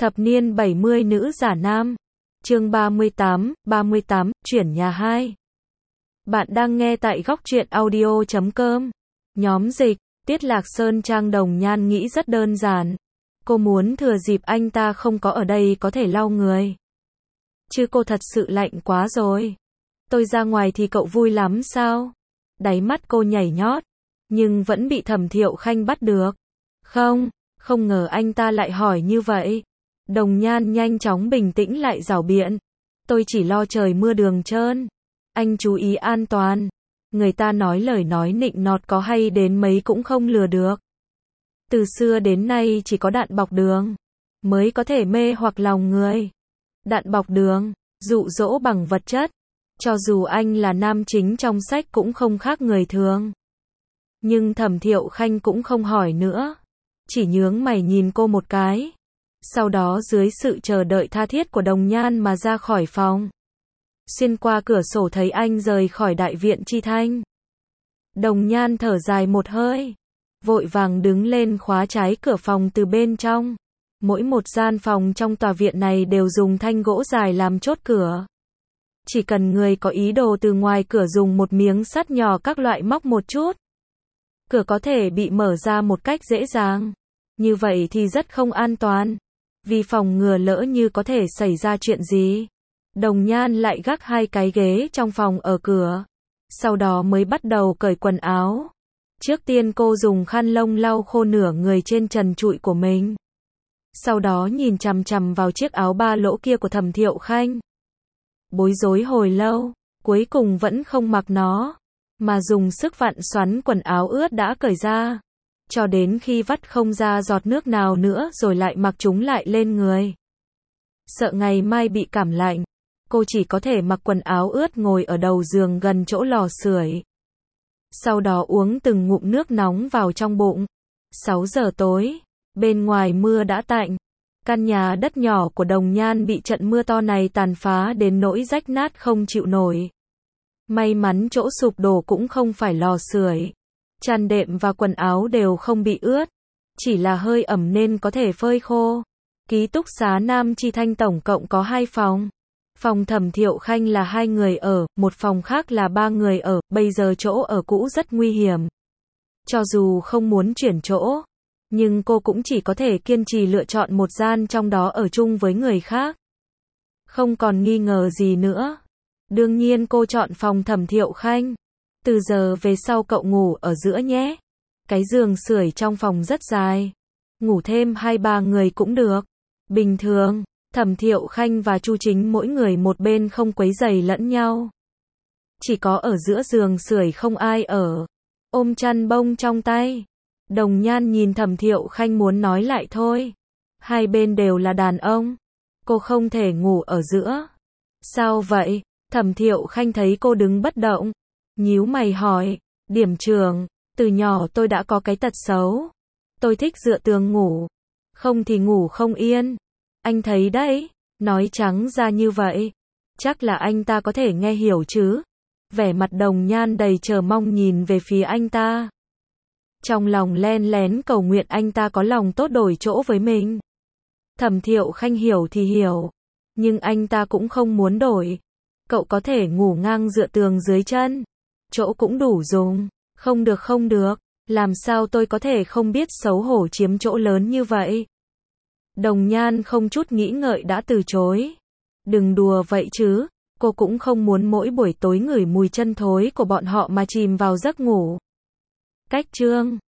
Thập niên 70 nữ giả nam. Chương 38, chuyển nhà 2. Bạn đang nghe tại góc truyện audio.com. Nhóm dịch, Tiết Lạc Sơn Trang Đồng Nhan nghĩ rất đơn giản. Cô muốn thừa dịp anh ta không có ở đây có thể lau người. Chứ cô thật sự lạnh quá rồi. Tôi ra ngoài thì cậu vui lắm sao? Đáy mắt cô nhảy nhót, nhưng vẫn bị Thẩm Thiệu Khanh bắt được. Không ngờ anh ta lại hỏi như vậy. Đồng Nhan nhanh chóng bình tĩnh lại rảo biện. Tôi chỉ lo trời mưa đường trơn. Anh chú ý an toàn. Người ta nói lời nói nịnh nọt có hay đến mấy cũng không lừa được. Từ xưa đến nay chỉ có đạn bọc đường mới có thể mê hoặc lòng người. Đạn bọc đường, dụ dỗ bằng vật chất. Cho dù anh là nam chính trong sách cũng không khác người thường. Nhưng Thẩm Thiệu Khanh cũng không hỏi nữa. Chỉ nhướng mày nhìn cô một cái. Sau đó dưới sự chờ đợi tha thiết của Đồng Nhan mà ra khỏi phòng. Xuyên qua cửa sổ thấy anh rời khỏi đại viện Chi Thanh. Đồng Nhan thở dài một hơi. Vội vàng đứng lên khóa trái cửa phòng từ bên trong. Mỗi một gian phòng trong tòa viện này đều dùng thanh gỗ dài làm chốt cửa. Chỉ cần người có ý đồ từ ngoài cửa dùng một miếng sắt nhỏ các loại móc một chút. Cửa có thể bị mở ra một cách dễ dàng. Như vậy thì rất không an toàn. Vì phòng ngừa lỡ như có thể xảy ra chuyện gì. Đồng Nhan lại gác hai cái ghế trong phòng ở cửa. Sau đó mới bắt đầu cởi quần áo. Trước tiên cô dùng khăn lông lau khô nửa người trên trần trụi của mình. Sau đó nhìn chằm chằm vào chiếc áo ba lỗ kia của Thẩm Thiệu Khanh. Bối rối hồi lâu, cuối cùng vẫn không mặc nó, mà dùng sức vặn xoắn quần áo ướt đã cởi ra. Cho đến khi vắt không ra giọt nước nào nữa rồi lại mặc chúng lại lên người. Sợ ngày mai bị cảm lạnh, cô chỉ có thể mặc quần áo ướt ngồi ở đầu giường gần chỗ lò sưởi. Sau đó uống từng ngụm nước nóng vào trong bụng. 6 giờ tối, bên ngoài mưa đã tạnh. Căn nhà đất nhỏ của Đồng Nhan bị trận mưa to này tàn phá đến nỗi rách nát không chịu nổi. May mắn chỗ sụp đổ cũng không phải lò sưởi. Chăn đệm và quần áo đều không bị ướt. Chỉ là hơi ẩm nên có thể phơi khô. Ký túc xá Nam Chi Thanh tổng cộng có 2 phòng. Phòng Thẩm Thiệu Khanh là 2 người ở, một phòng khác là 3 người ở. Bây giờ chỗ ở cũ rất nguy hiểm. Cho dù không muốn chuyển chỗ, nhưng cô cũng chỉ có thể kiên trì lựa chọn một gian trong đó ở chung với người khác. Không còn nghi ngờ gì nữa. Đương nhiên cô chọn phòng Thẩm Thiệu Khanh. Từ giờ về sau cậu ngủ ở giữa nhé. Cái giường sưởi trong phòng rất dài. Ngủ thêm 2-3 người cũng được. Bình thường, Thẩm Thiệu Khanh và Chu Chính mỗi người một bên không quấy rầy lẫn nhau. Chỉ có ở giữa giường sưởi không ai ở. Ôm chăn bông trong tay. Đồng Nhan nhìn Thẩm Thiệu Khanh muốn nói lại thôi. Hai bên đều là đàn ông. Cô không thể ngủ ở giữa. Sao vậy? Thẩm Thiệu Khanh thấy cô đứng bất động. Nhíu mày hỏi. Điểm trường, từ nhỏ tôi đã có cái tật xấu. Tôi thích dựa tường ngủ. Không thì ngủ không yên. Anh thấy đấy. Nói trắng ra như vậy. Chắc là anh ta có thể nghe hiểu chứ. Vẻ mặt Đồng Nhan đầy chờ mong nhìn về phía anh ta. Trong lòng len lén cầu nguyện anh ta có lòng tốt đổi chỗ với mình. Thẩm Thiệu Khanh hiểu thì hiểu. Nhưng anh ta cũng không muốn đổi. Cậu có thể ngủ ngang dựa tường dưới chân. Chỗ cũng đủ dùng. Không được. Làm sao tôi có thể không biết xấu hổ chiếm chỗ lớn như vậy? Đồng Nhan không chút nghĩ ngợi đã từ chối. Đừng đùa vậy chứ. Cô cũng không muốn mỗi buổi tối ngửi mùi chân thối của bọn họ mà chìm vào giấc ngủ. Cách chương